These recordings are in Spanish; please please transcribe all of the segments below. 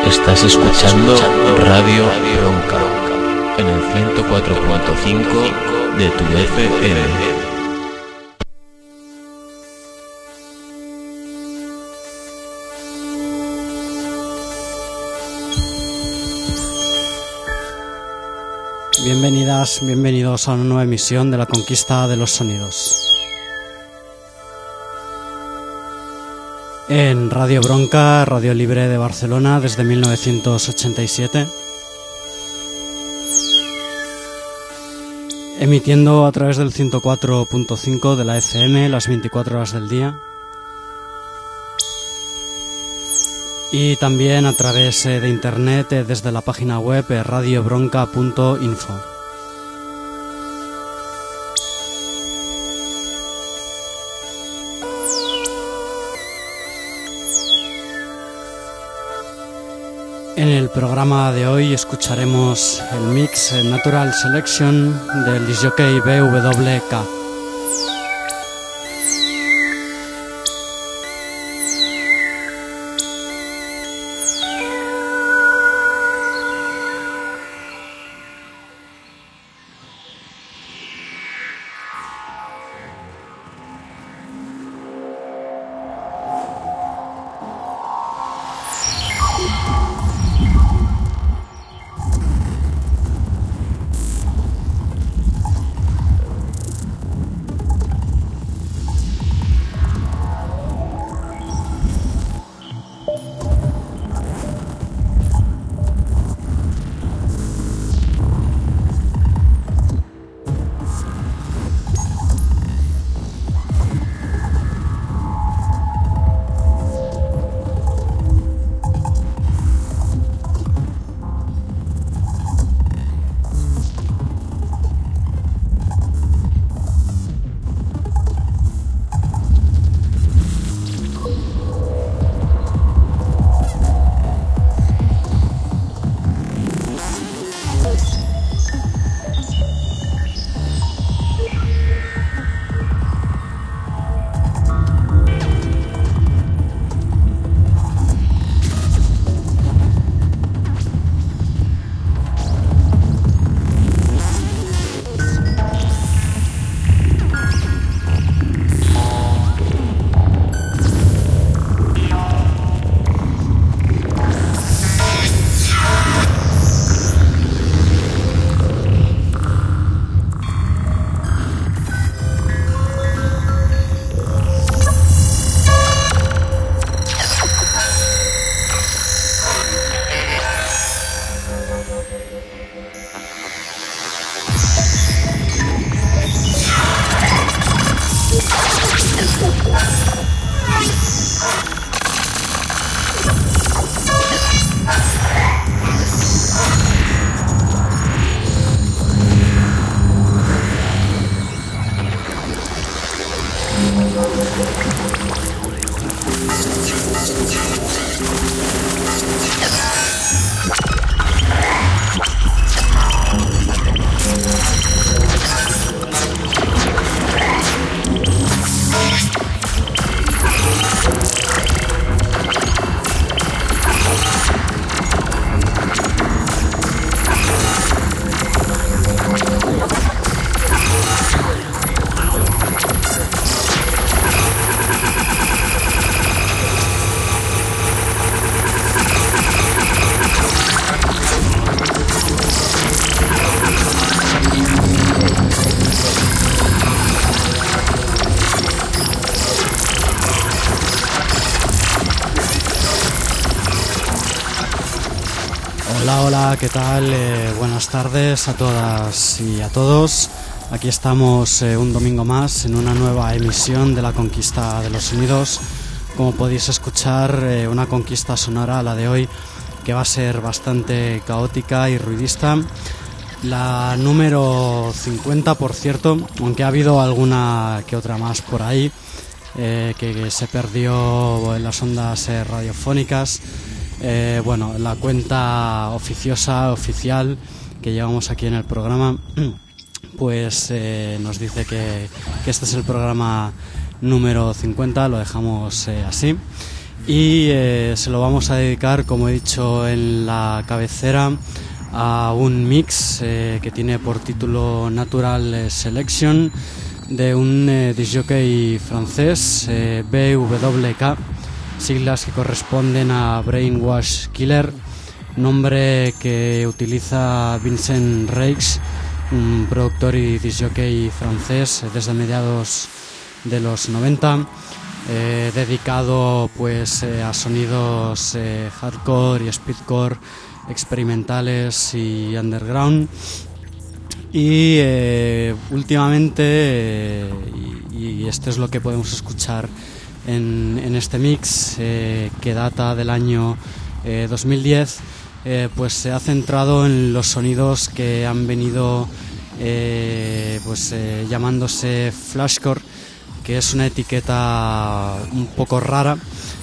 Estás escuchando Radio Bronca en el 104.5 de tu FM. Bienvenidas, bienvenidos a una nueva emisión de La Conquista de los Sonidos. En Radio Bronca, Radio Libre de Barcelona desde 1987. Emitiendo a través del 104.5 de la FM las 24 horas del día. Y también a través de internet desde la página web radiobronca.info. En el programa de hoy escucharemos el mix Natural Selection del disc-jockey BWK. Hola, ¿qué tal? Buenas tardes a todas y a todos. Aquí estamos un domingo más en una nueva emisión de La Conquista de los Sonidos. Como podéis escuchar, una conquista sonora, la de hoy, que va a ser bastante caótica y ruidista. La número 50, por cierto, aunque ha habido alguna que otra más por ahí, que se perdió en las ondas radiofónicas. Bueno, la cuenta oficial que llevamos aquí en el programa, pues nos dice que este es el programa número 50, lo dejamos así. y se lo vamos a dedicar, como he dicho en la cabecera, a un mix que tiene por título Natural Selection de un disc-jockey francés, BWK, siglas que corresponden a Brainwash Killer, nombre que utiliza Vincent Reix, un productor y disc-jockey francés desde mediados de los 90, dedicado pues a sonidos hardcore y speedcore, experimentales y underground. Y últimamente, y esto es lo que podemos escuchar en este mix, que data del año 2010, pues se ha centrado en los sonidos que han venido llamándose flashcore, que es una etiqueta un poco rara,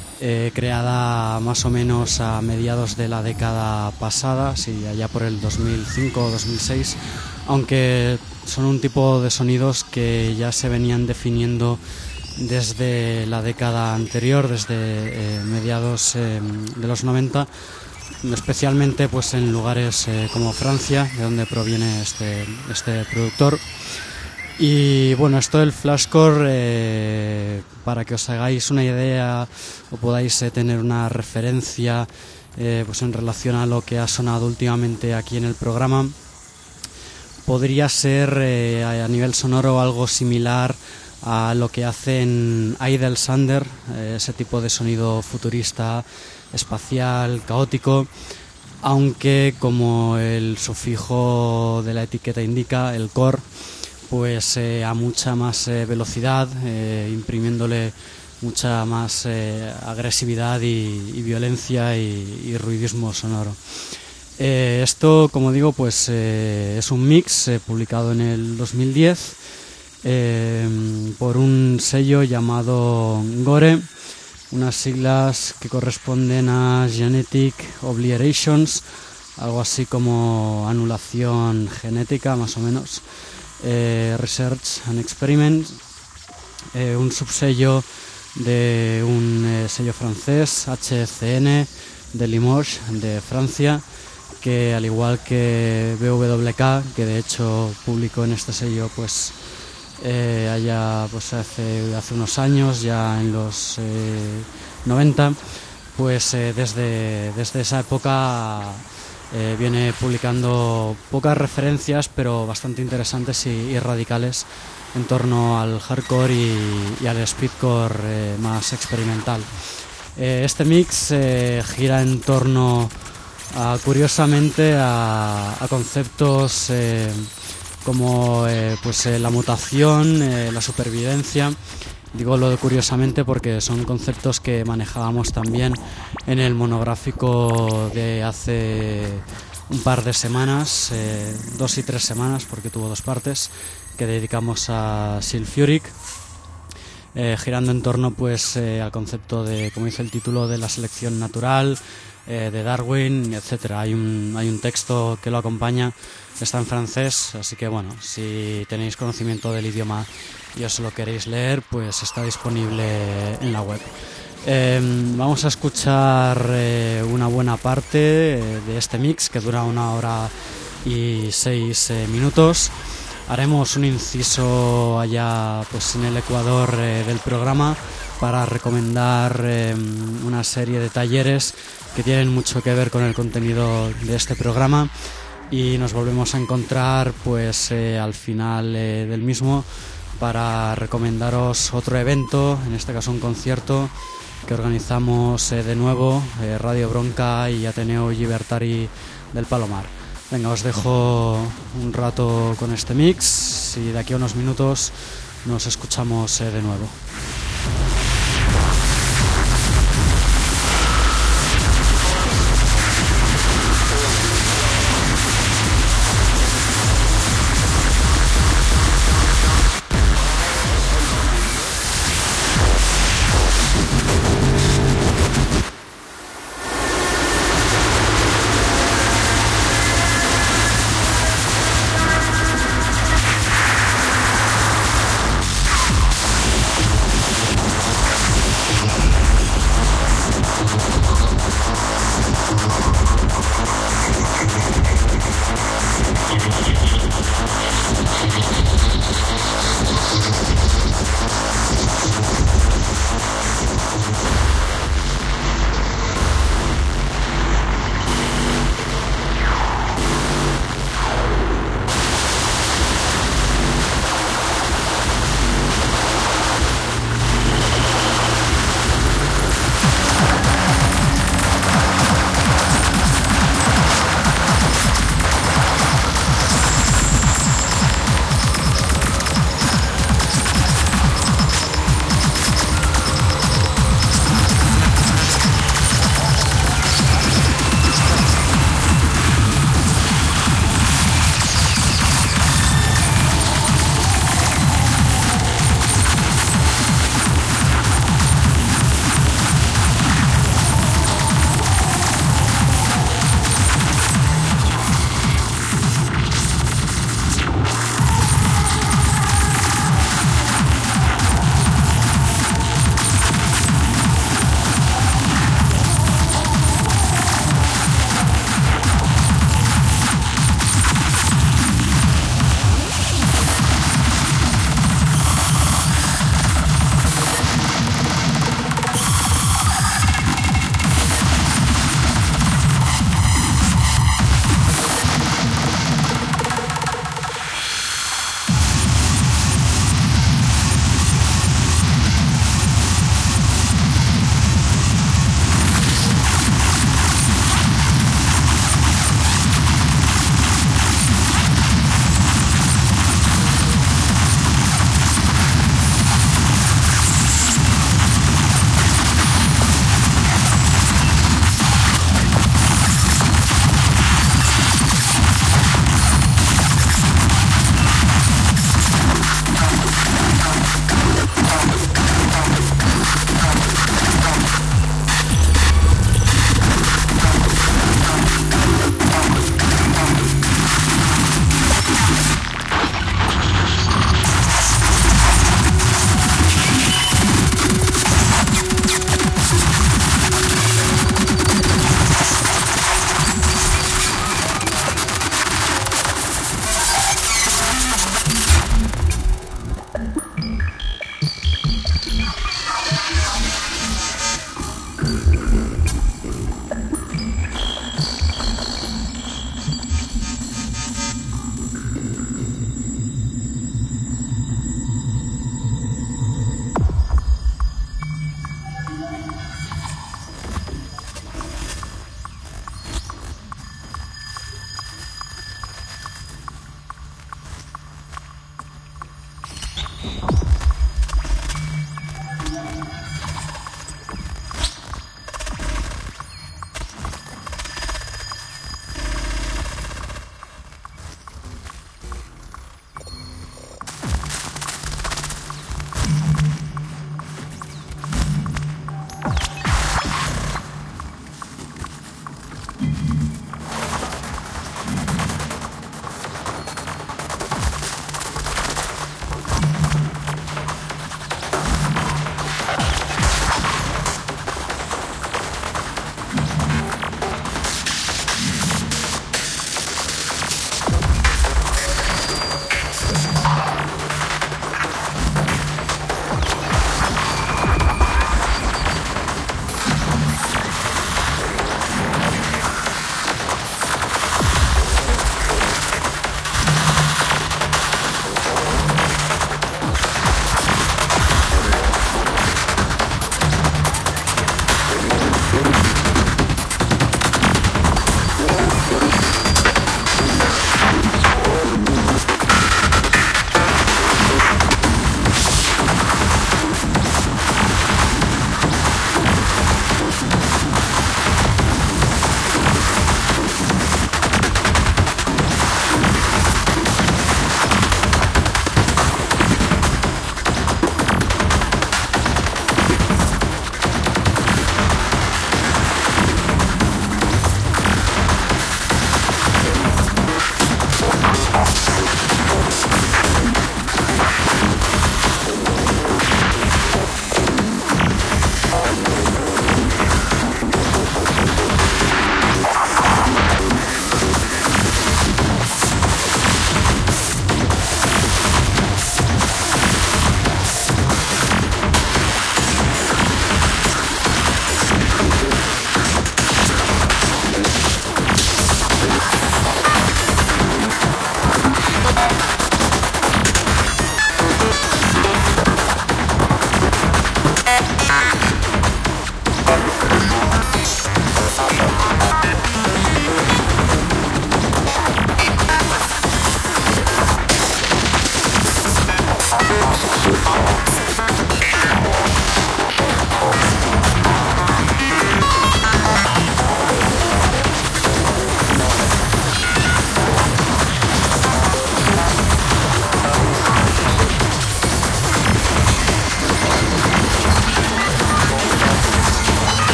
creada más o menos a mediados de la década pasada, sí, allá por el 2005 o 2006, aunque son un tipo de sonidos que ya se venían definiendo desde la década anterior, desde mediados de los 90, especialmente pues en lugares como Francia, de donde proviene este productor. Y bueno, esto del flashcore, para que os hagáis una idea o podáis tener una referencia pues en relación a lo que ha sonado últimamente aquí en el programa, podría ser a nivel sonoro algo similar a lo que hacen Idle Thunder, ese tipo de sonido futurista, espacial, caótico, aunque como el sufijo de la etiqueta indica, el core, pues a mucha más velocidad, imprimiéndole mucha más agresividad y violencia y ruidismo sonoro. Esto, como digo, pues es un mix publicado en el 2010 por un sello llamado Gore, unas siglas que corresponden a Genetic Obliterations, algo así como anulación genética, más o menos. Research and Experiments, un subsello de un sello francés, HCN, de Limoges, de Francia, que al igual que BWK, que de hecho publicó en este sello pues allá pues hace unos años, ya en los 90, pues desde esa época viene publicando pocas referencias, pero bastante interesantes y radicales en torno al hardcore y al speedcore más experimental. Este mix gira en torno curiosamente a conceptos como la mutación, la supervivencia. Digo lo de curiosamente porque son conceptos que manejábamos también en el monográfico de hace un par de semanas, 2 y 3 semanas, porque tuvo 2 partes, que dedicamos a Sulfuric, girando en torno pues al concepto de, como dice el título, de la selección natural, de Darwin, etcétera. Hay un texto que lo acompaña, está en francés, así que bueno, si tenéis conocimiento del idioma y os lo queréis leer, pues está disponible en la web. Vamos a escuchar una buena parte de este mix, que dura 1 hora y 6 minutos. Haremos un inciso allá pues en el Ecuador del programa para recomendar una serie de talleres que tienen mucho que ver con el contenido de este programa, y nos volvemos a encontrar pues al final del mismo para recomendaros otro evento, en este caso un concierto que organizamos de nuevo Radio Bronca y Ateneo Libertari del Palomar. Venga, os dejo un rato con este mix y de aquí a unos minutos nos escuchamos de nuevo.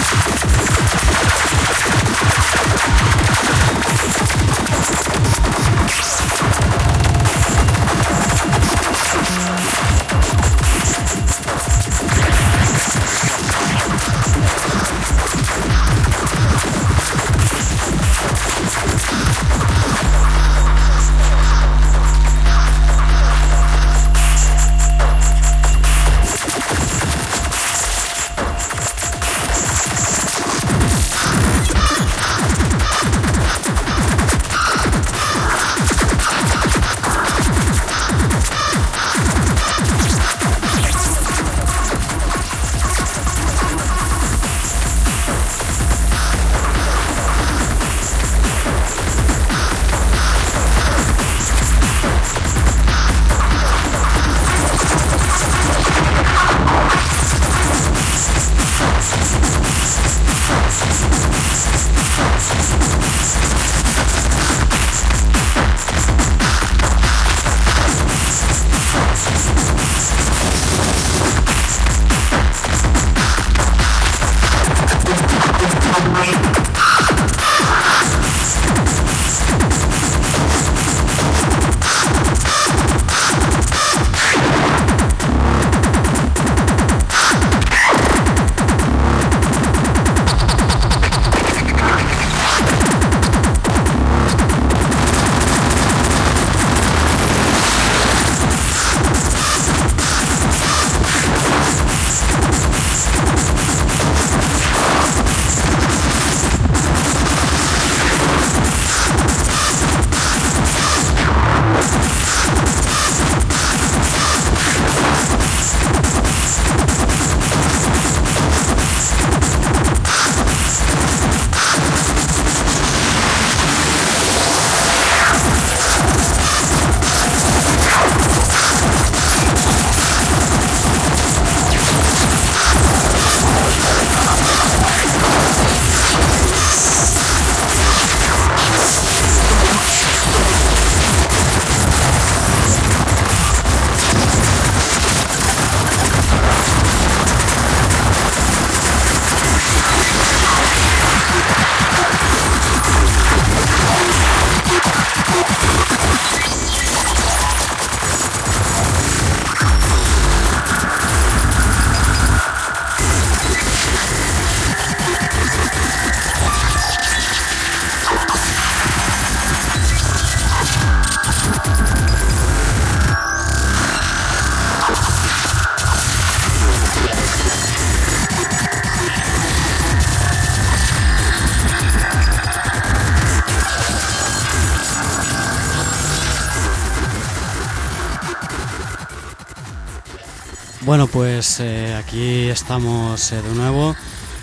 Bueno, pues aquí estamos de nuevo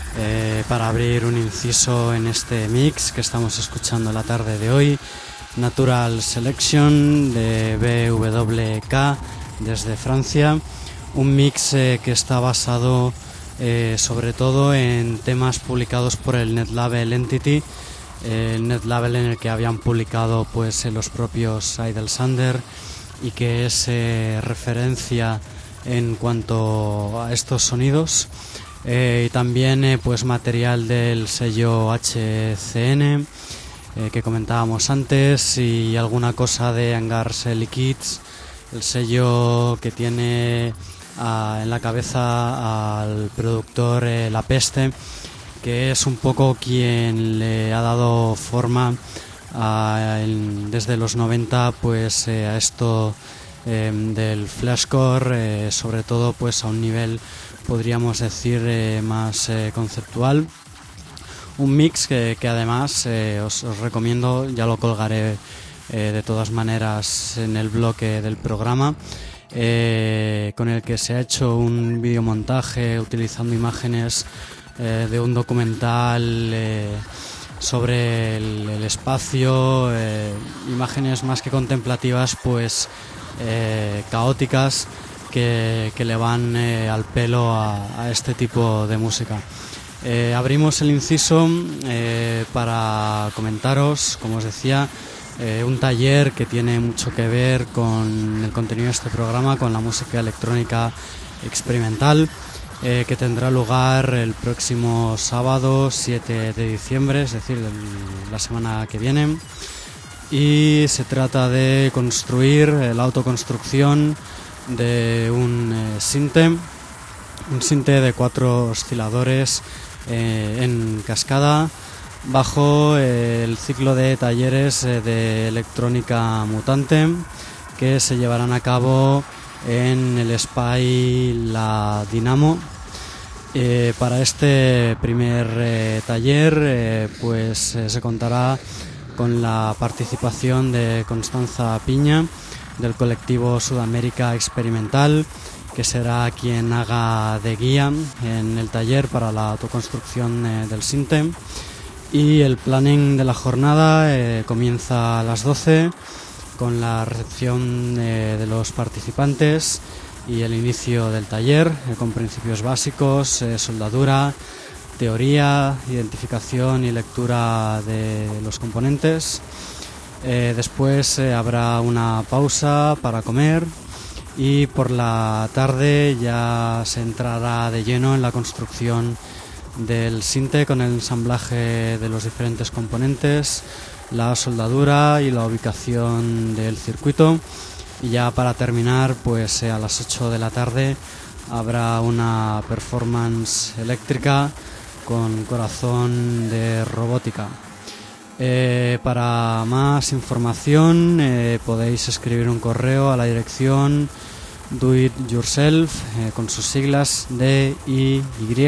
para abrir un inciso en este mix que estamos escuchando la tarde de hoy. Natural Selection de BWK desde Francia. Un mix que está basado sobre todo en temas publicados por el netlabel Entity, el netlabel en el que habían publicado pues los propios Idle Sander y que es referencia en cuanto a estos sonidos, y también pues material del sello HCN que comentábamos antes, y alguna cosa de Angars Liquids, el sello que tiene en la cabeza al productor La Peste, que es un poco quien le ha dado forma desde los 90 pues a esto del flashcore, sobre todo pues a un nivel, podríamos decir, más conceptual. Un mix que además os recomiendo, ya lo colgaré de todas maneras en el blog del programa, con el que se ha hecho un videomontaje utilizando imágenes de un documental sobre el espacio, imágenes más que contemplativas, pues caóticas, que le van al pelo a este tipo de música. Abrimos el inciso para comentaros, como os decía, un taller que tiene mucho que ver con el contenido de este programa, con la música electrónica experimental, que tendrá lugar el próximo sábado 7 de diciembre, es decir, la semana que viene. Y se trata de construir la autoconstrucción de un sinte de 4 osciladores en cascada bajo el ciclo de talleres de electrónica mutante que se llevarán a cabo en el SPY La Dinamo. Para este primer taller pues se contará con la participación de Constanza Piña del colectivo Sudamérica Experimental, que será quien haga de guía en el taller para la autoconstrucción del sinte. Y el planning de la jornada comienza a las 12 con la recepción de los participantes y el inicio del taller con principios básicos, soldadura, teoría, identificación y lectura de los componentes. Después habrá una pausa para comer y por la tarde ya se entrará de lleno en la construcción del sinte con el ensamblaje de los diferentes componentes, la soldadura y la ubicación del circuito. Y ya para terminar, pues a las 8 de la tarde habrá una performance eléctrica con corazón de robótica. Para más información podéis escribir un correo a la dirección doityourself con sus siglas DIY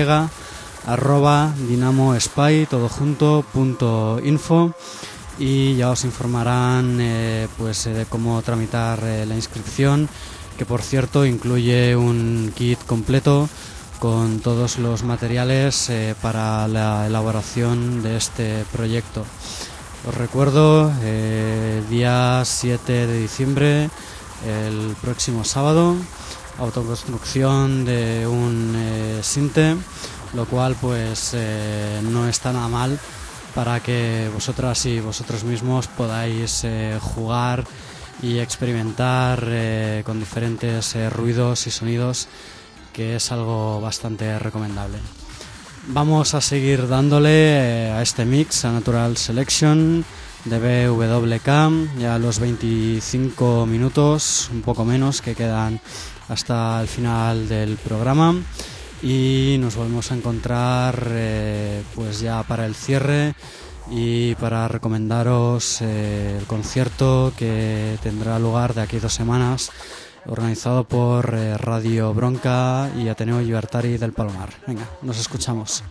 @dinamospy.info y ya os informarán pues de cómo tramitar la inscripción, que por cierto incluye un kit completo con todos los materiales para la elaboración de este proyecto. Os recuerdo, día 7 de diciembre, el próximo sábado, autoconstrucción de un sinte, lo cual pues no está nada mal para que vosotras y vosotros mismos podáis jugar y experimentar con diferentes ruidos y sonidos, que es algo bastante recomendable. Vamos a seguir dándole a este mix, a Natural Selection de BWK, ya los 25 minutos, un poco menos, que quedan hasta el final del programa, y nos volvemos a encontrar pues ya para el cierre y para recomendaros el concierto que tendrá lugar de aquí 2 semanas, organizado por Radio Bronca y Ateneo Llibertari del Palomar. Venga, nos escuchamos.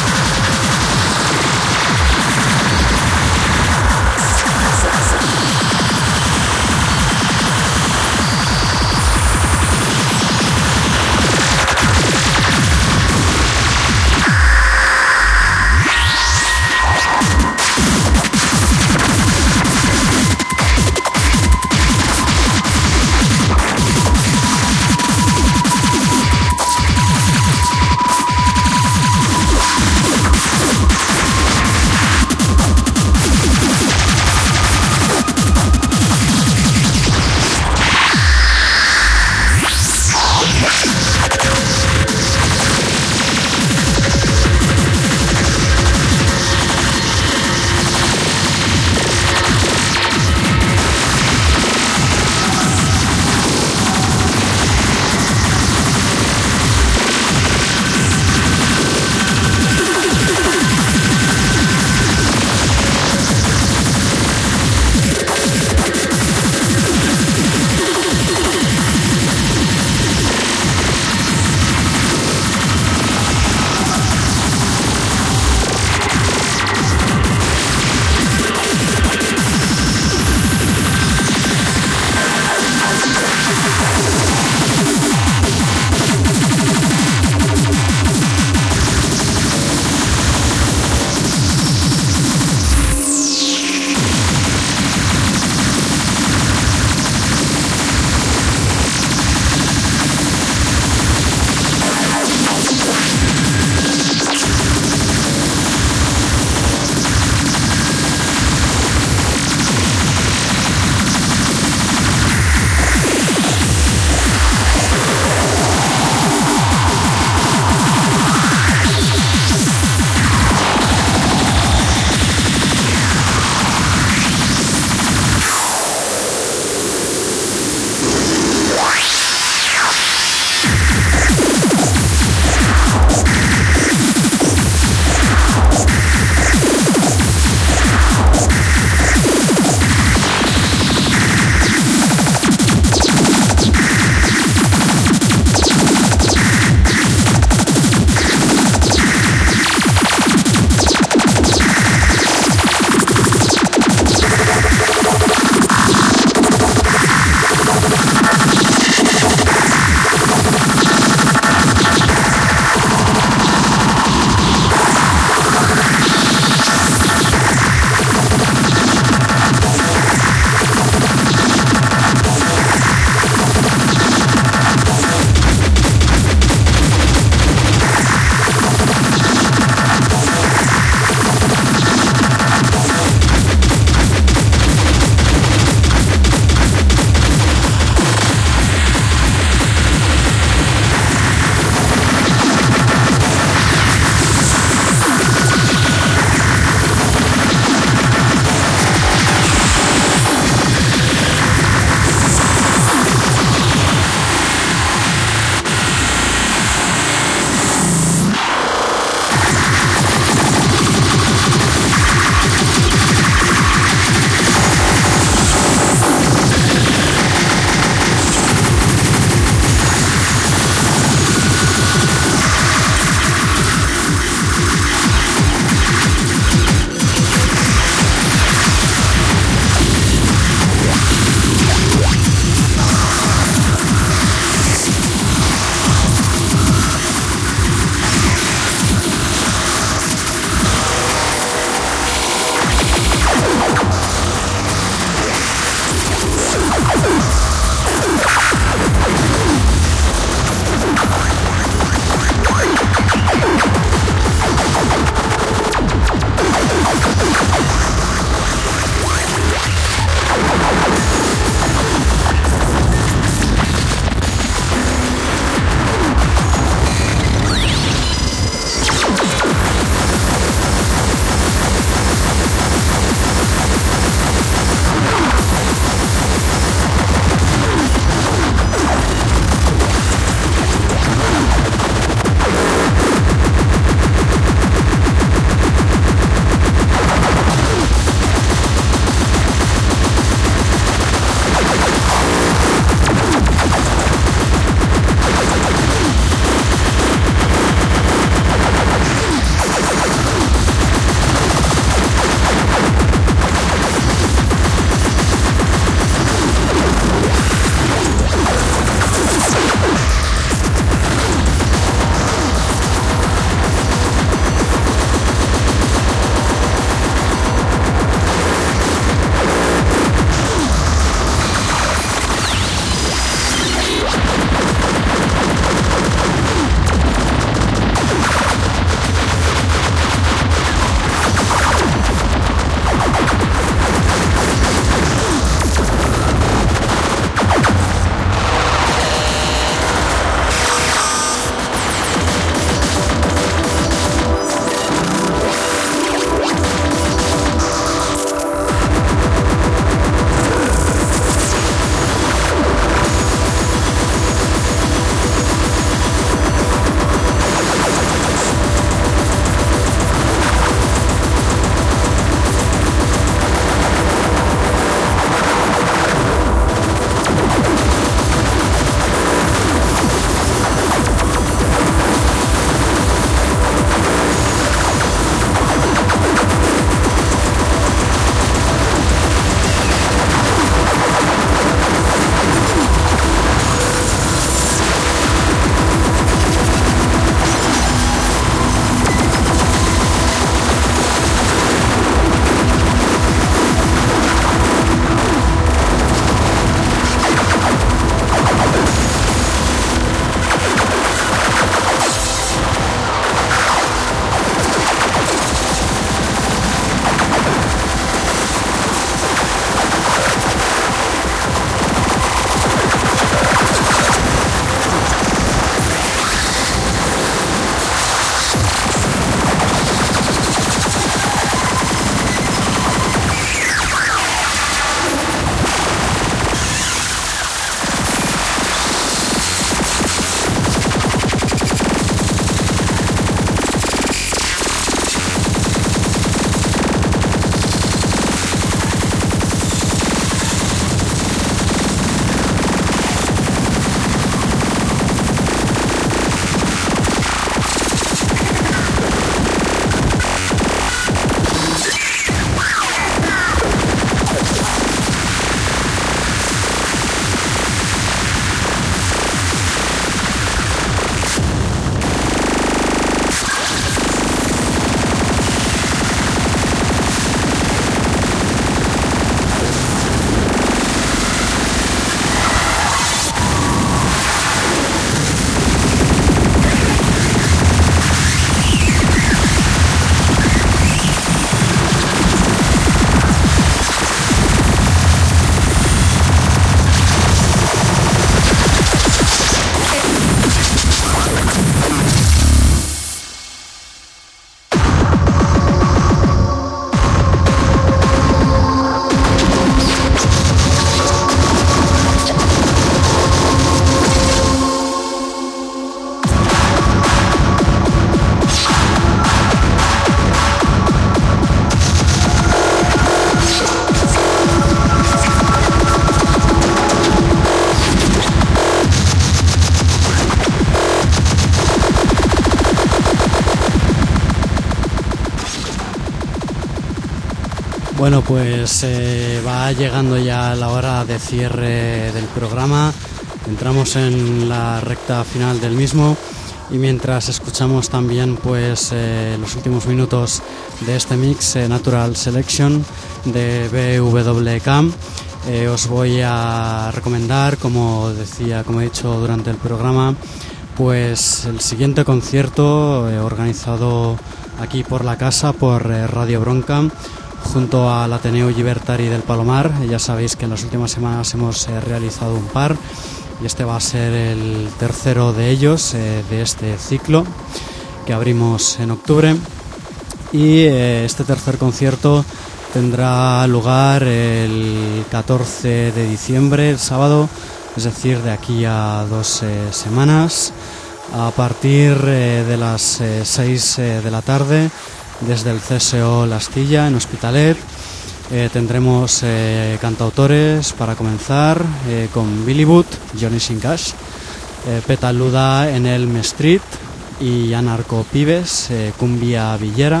Bueno, pues va llegando ya la hora de cierre del programa. Entramos en la recta final del mismo y mientras escuchamos también pues los últimos minutos de este mix Natural Selection de BWK, os voy a recomendar, como he dicho durante el programa, pues el siguiente concierto organizado aquí por la casa, por Radio Bronca, junto al Ateneu Llibertari del Palomar. Ya sabéis que en las últimas semanas hemos realizado un par y este va a ser el tercero de ellos, de este ciclo que abrimos en octubre. Y este tercer concierto tendrá lugar el 14 de diciembre, el sábado, es decir, de aquí a 2 semanas, a partir de las 6 de la tarde, desde el CSO La Astilla en Hospitalet. Tendremos cantautores para comenzar, con Billy Boot, Johnny Sincash, Petaluda en Elm Street y Anarco Pibes, Cumbia Villera.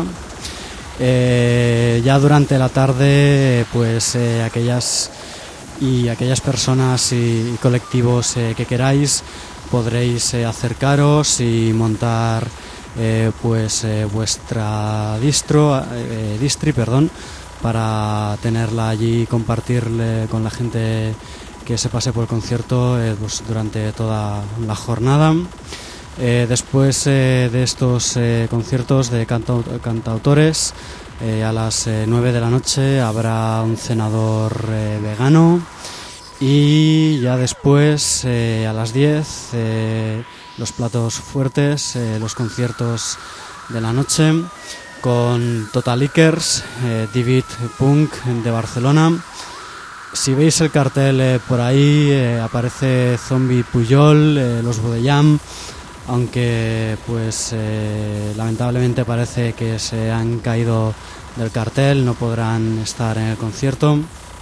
Ya durante la tarde, pues aquellas personas y colectivos que queráis podréis acercaros y montar vuestra distri, para tenerla allí y compartirle con la gente que se pase por el concierto pues durante toda la jornada. Después de estos conciertos de cantautores, a las 9 de la noche habrá un cenador vegano y ya después a las 10 los platos fuertes, los conciertos de la noche con Total Lickers, David Punk de Barcelona. Si veis el cartel por ahí, aparece Zombie Puyol, Los Bodellam, aunque pues lamentablemente parece que se han caído del cartel, no podrán estar en el concierto.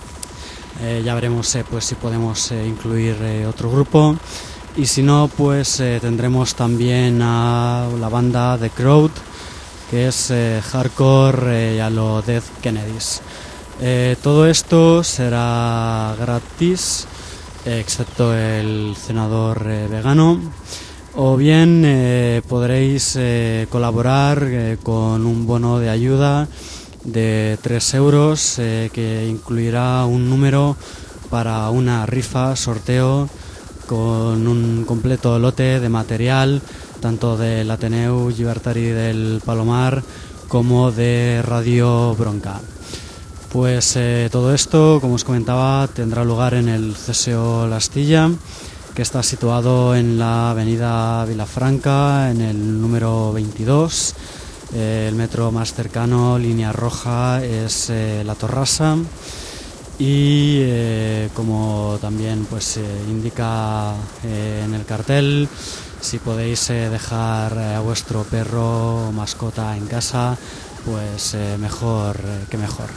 Ya veremos pues si podemos incluir otro grupo, y si no, pues tendremos también a la banda The Crowd, que es hardcore a lo Dead Kennedys. Todo esto será gratis, excepto el cenador vegano, o bien podréis colaborar con un bono de ayuda de 3 euros que incluirá un número para una rifa sorteo con un completo lote de material, tanto del Ateneu Llibertari del Palomar como de Radio Bronca. Pues todo esto, como os comentaba, tendrá lugar en el CSO La Astilla, que está situado en la avenida Vilafranca, en el número 22. El metro más cercano, línea roja, es La Torrassa. Y como también pues indica en el cartel, si podéis dejar a vuestro perro o mascota en casa, pues mejor que mejor.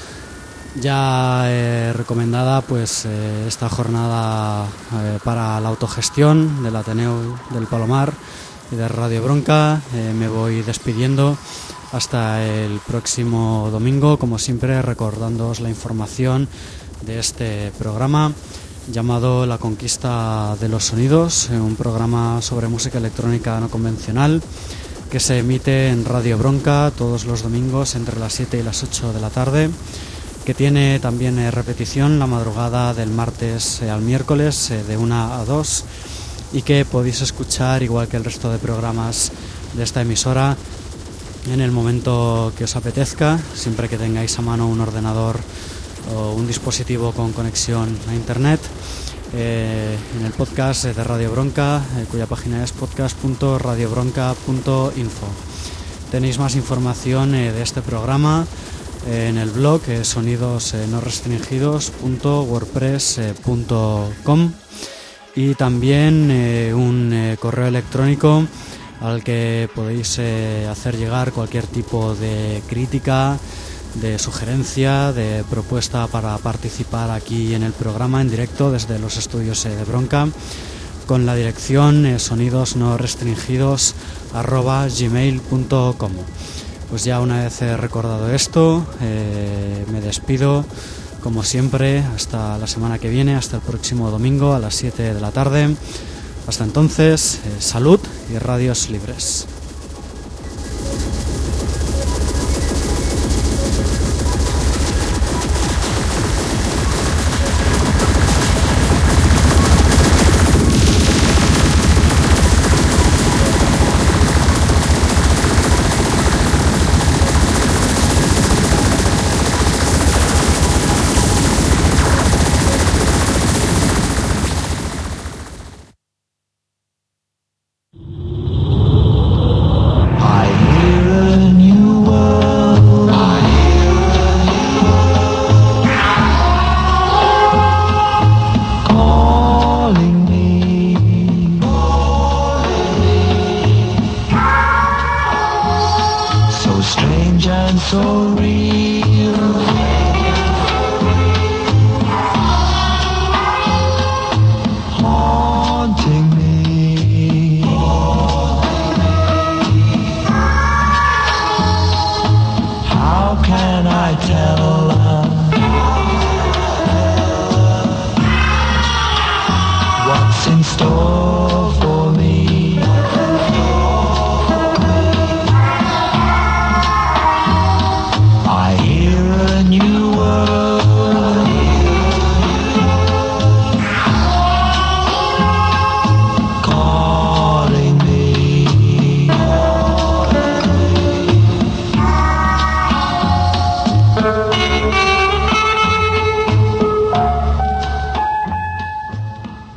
Ya recomendada pues esta jornada para la autogestión del Ateneu del Palomar y de Radio Bronca. Me voy despidiendo hasta el próximo domingo, como siempre recordándoos la información de este programa llamado La Conquista de los Sonidos, un programa sobre música electrónica no convencional que se emite en Radio Bronca todos los domingos entre las 7 y las 8 de la tarde, que tiene también repetición la madrugada del martes al miércoles de 1 a 2, y que podéis escuchar, igual que el resto de programas de esta emisora, en el momento que os apetezca, siempre que tengáis a mano un ordenador o un dispositivo con conexión a internet, en el podcast de Radio Bronca, cuya página es podcast.radiobronca.info. Tenéis más información de este programa en el blog sonidosnorestringidos.wordpress.com, y también un correo electrónico al que podéis hacer llegar cualquier tipo de crítica, de sugerencia, de propuesta para participar aquí en el programa en directo desde los estudios de Bronca, con la dirección sonidosnorestringidos@gmail.com. Pues ya una vez recordado esto, me despido, como siempre, hasta la semana que viene, hasta el próximo domingo a las 7 de la tarde. Hasta entonces, salud y radios libres. So strange and so real.